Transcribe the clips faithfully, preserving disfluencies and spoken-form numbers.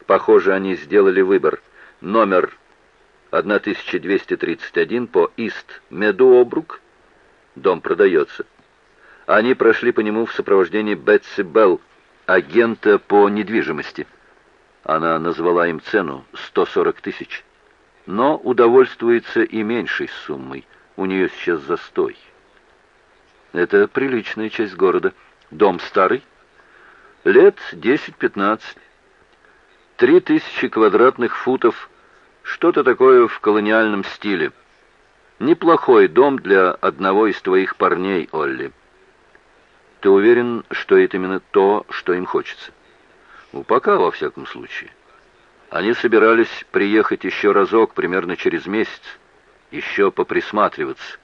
Похоже, они сделали выбор. Номер тысяча двести тридцать один по Ист Медуобрук. Дом продается. Они прошли по нему в сопровождении Бетси Белл, агента по недвижимости. Она назвала им цену сто сорок тысяч, но удовольствуется и меньшей суммой. У нее сейчас застой. Это приличная часть города. Дом старый. Лет десять-пятнадцать. Три тысячи квадратных футов. Что-то такое в колониальном стиле. Неплохой дом для одного из твоих парней, Олли. Ты уверен, что это именно то, что им хочется? Ну, пока, во всяком случае. Они собирались приехать еще разок, примерно через месяц. Еще поприсматриваться.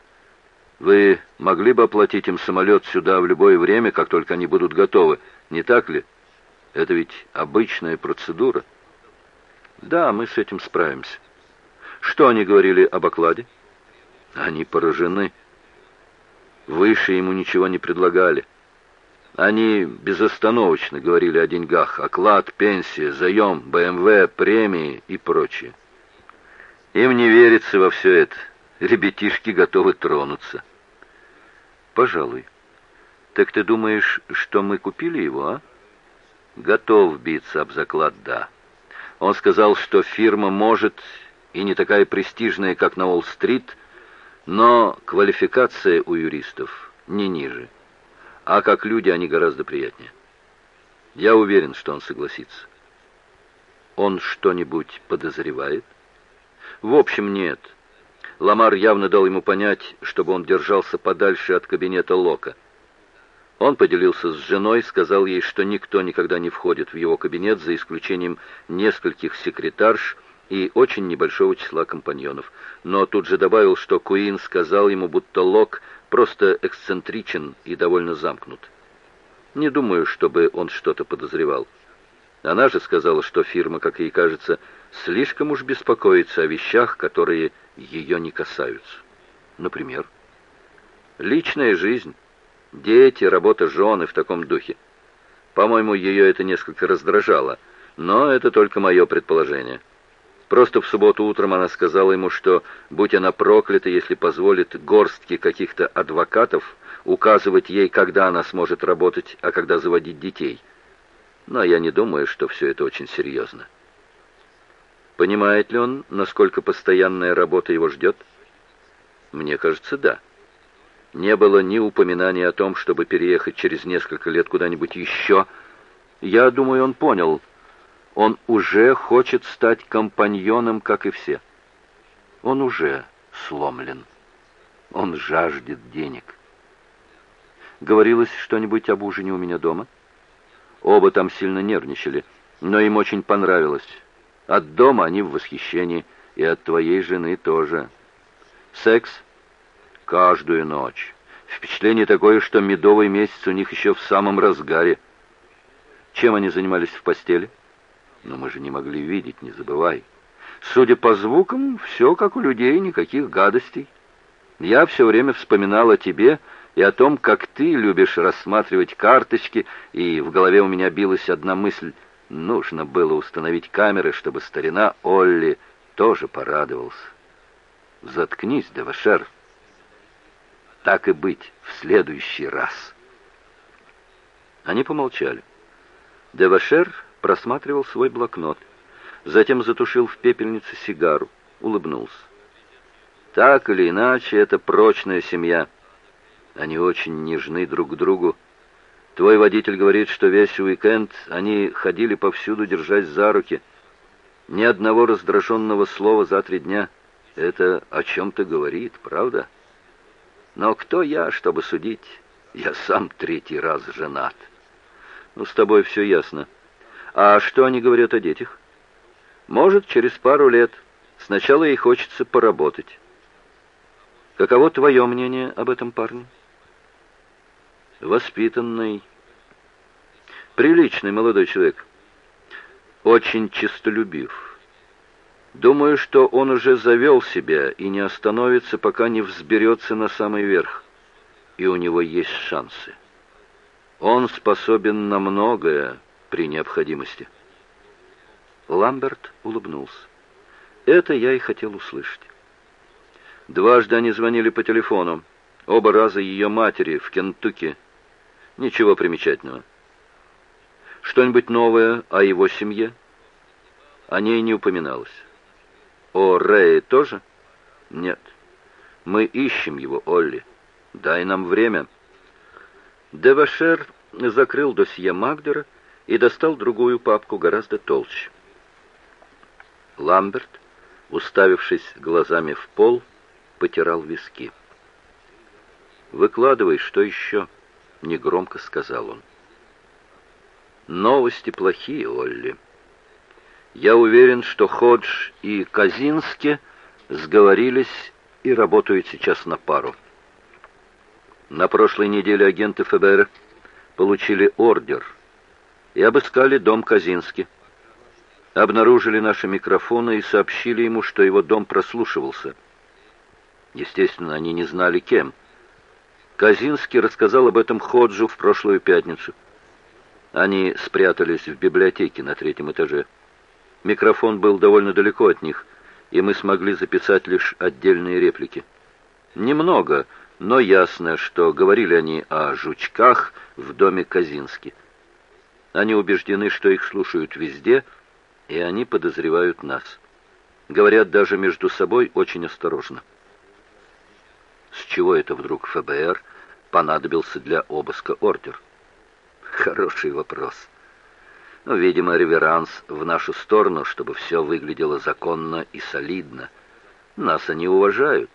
Вы могли бы оплатить им самолет сюда в любое время, как только они будут готовы, не так ли? Это ведь обычная процедура. Да, мы с этим справимся. Что они говорили об окладе? Они поражены. Выше ему ничего не предлагали. Они безостановочно говорили о деньгах. Оклад, пенсия, заем, БМВ, премии и прочее. Им не верится во все это. Ребятишки готовы тронуться. Пожалуй. Так ты думаешь, что мы купили его, а? Готов биться об заклад, да. Он сказал, что фирма может и не такая престижная, как на Уолл-стрит, но квалификация у юристов не ниже. А как люди они гораздо приятнее. Я уверен, что он согласится. Он что-нибудь подозревает? В общем, нет. Ламар явно дал ему понять, чтобы он держался подальше от кабинета Лока. Он поделился с женой, сказал ей, что никто никогда не входит в его кабинет, за исключением нескольких секретарш и очень небольшого числа компаньонов. Но тут же добавил, что Куин сказал ему, будто Лок просто эксцентричен и довольно замкнут. Не думаю, чтобы он что-то подозревал. Она же сказала, что фирма, как ей кажется, слишком уж беспокоится о вещах, которые ее не касаются. Например, личная жизнь, дети, работа жены в таком духе. По-моему, ее это несколько раздражало, но это только мое предположение. Просто в субботу утром она сказала ему, что, будь она проклята, если позволит горстке каких-то адвокатов указывать ей, когда она сможет работать, а когда заводить детей. Но я не думаю, что все это очень серьезно. Понимает ли он, насколько постоянная работа его ждет? Мне кажется, да. Не было ни упоминания о том, чтобы переехать через несколько лет куда-нибудь еще. Я думаю, он понял. Он уже хочет стать компаньоном, как и все. Он уже сломлен. Он жаждет денег. Говорилось что-нибудь об ужине у меня дома? Оба там сильно нервничали, но им очень понравилось. От дома они в восхищении, и от твоей жены тоже. Секс? Каждую ночь. Впечатление такое, что медовый месяц у них еще в самом разгаре. Чем они занимались в постели? Но мы же не могли видеть, не забывай. Судя по звукам, все как у людей, никаких гадостей. Я все время вспоминал о тебе и о том, как ты любишь рассматривать карточки, и в голове у меня билась одна мысль: нужно было установить камеры, чтобы старина Олли тоже порадовался. Заткнись, Девашер. Так и быть, в следующий раз. Они помолчали. Девашер просматривал свой блокнот, затем затушил в пепельнице сигару, улыбнулся. Так или иначе, это прочная семья. Они очень нежны друг к другу. Твой водитель говорит, что весь уикенд они ходили повсюду, держась за руки. Ни одного раздраженного слова за три дня. Это о чем-то говорит, правда? Но кто я, чтобы судить? Я сам третий раз женат. Ну, с тобой все ясно. А что они говорят о детях? Может, через пару лет. Сначала ей хочется поработать. Каково твое мнение об этом парне? Воспитанный, приличный молодой человек. Очень честолюбив. Думаю, что он уже завел себя и не остановится, пока не взберется на самый верх. И у него есть шансы. Он способен на многое при необходимости. Ламберт улыбнулся. Это я и хотел услышать. Дважды они звонили по телефону. Оба раза ее матери в Кентукки. Ничего примечательного. Что-нибудь новое о его семье? О ней не упоминалось. О Рэе тоже? Нет. Мы ищем его, Олли. Дай нам время. Девашер закрыл досье Магдера и достал другую папку, гораздо толще. Ламберт, уставившись глазами в пол, потирал виски. «Выкладывай, что еще?» — негромко сказал он. «Новости плохие, Олли. Я уверен, что Ходж и Казински сговорились и работают сейчас на пару. На прошлой неделе агенты эф бэ эр получили ордер и обыскали дом Казински. Обнаружили наши микрофоны и сообщили ему, что его дом прослушивался. Естественно, они не знали, кем. Казински рассказал об этом Ходжу в прошлую пятницу. Они спрятались в библиотеке на третьем этаже. Микрофон был довольно далеко от них, и мы смогли записать лишь отдельные реплики. Немного, но ясно, что говорили они о жучках в доме Казински. Они убеждены, что их слушают везде, и они подозревают нас. Говорят даже между собой очень осторожно. С чего это вдруг эф бэ эр понадобился для обыска ордер? Хороший вопрос. Ну, видимо, реверанс в нашу сторону, чтобы все выглядело законно и солидно. Нас они уважают.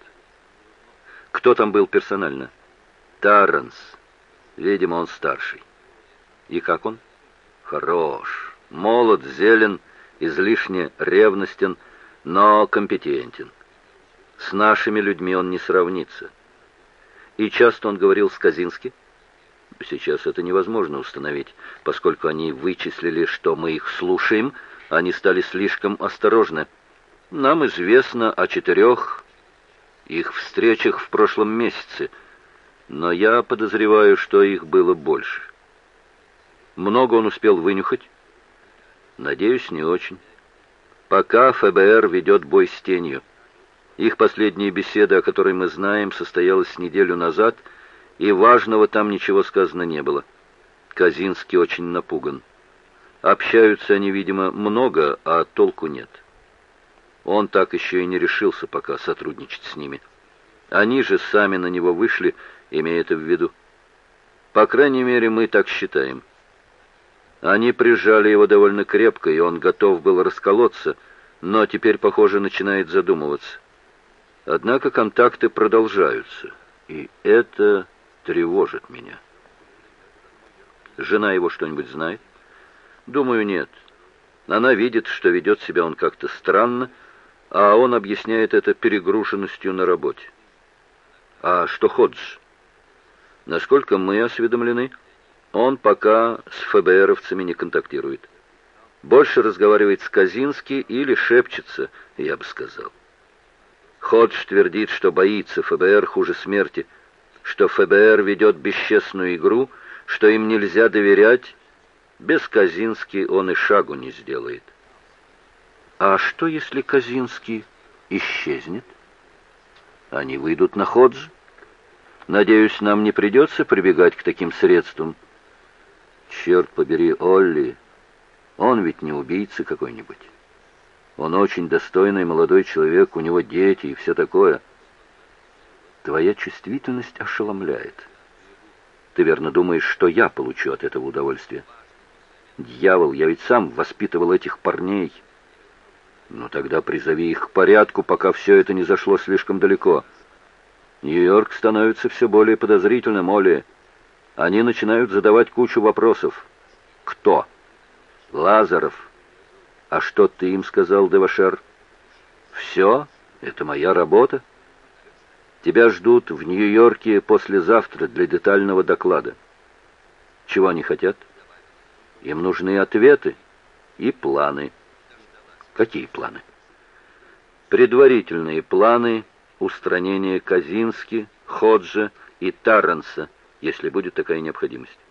Кто там был персонально? Тарренс. Видимо, он старший. И как он? Хорош. Молод, зелен, излишне ревностен, но компетентен. С нашими людьми он не сравнится. И часто он говорил с Казински? Сейчас это невозможно установить, поскольку они вычислили, что мы их слушаем, они стали слишком осторожны. Нам известно о четырех их встречах в прошлом месяце, но я подозреваю, что их было больше. Много он успел вынюхать? Надеюсь, не очень. Пока эф бэ эр ведет бой с тенью. Их последняя беседа, о которой мы знаем, состоялась неделю назад, и важного там ничего сказано не было. Казински очень напуган. Общаются они, видимо, много, а толку нет. Он так еще и не решился пока сотрудничать с ними. Они же сами на него вышли, имея это в виду. По крайней мере, мы так считаем. Они прижали его довольно крепко, и он готов был расколоться, но теперь, похоже, начинает задумываться. Однако контакты продолжаются, и это тревожит меня. Жена его что-нибудь знает? Думаю, нет. Она видит, что ведет себя он как-то странно, а он объясняет это перегруженностью на работе. А что Ходж? Насколько мы осведомлены, он пока с эф бэ эровцами не контактирует. Больше разговаривает с Казински или шепчется, я бы сказал. Ходж твердит, что боится эф бэ эр хуже смерти, что эф бэ эр ведет бесчестную игру, что им нельзя доверять. Без Казински он и шагу не сделает. А что, если Казински исчезнет? Они выйдут на Ходж? Надеюсь, нам не придется прибегать к таким средствам. Черт побери, Олли, он ведь не убийца какой-нибудь. Он очень достойный молодой человек, у него дети и все такое. Твоя чувствительность ошеломляет. Ты верно думаешь, что я получу от этого удовольствие? Дьявол, я ведь сам воспитывал этих парней. Ну тогда призови их к порядку, пока все это не зашло слишком далеко. Нью-Йорк становится все более подозрительным, Олли. Они начинают задавать кучу вопросов. Кто? Лазаров. А что ты им сказал, Девашер? Все, это моя работа. Тебя ждут в Нью-Йорке послезавтра для детального доклада. Чего они хотят? Им нужны ответы и планы. Какие планы? Предварительные планы устранения Казински, Ходжа и Тарренса, если будет такая необходимость.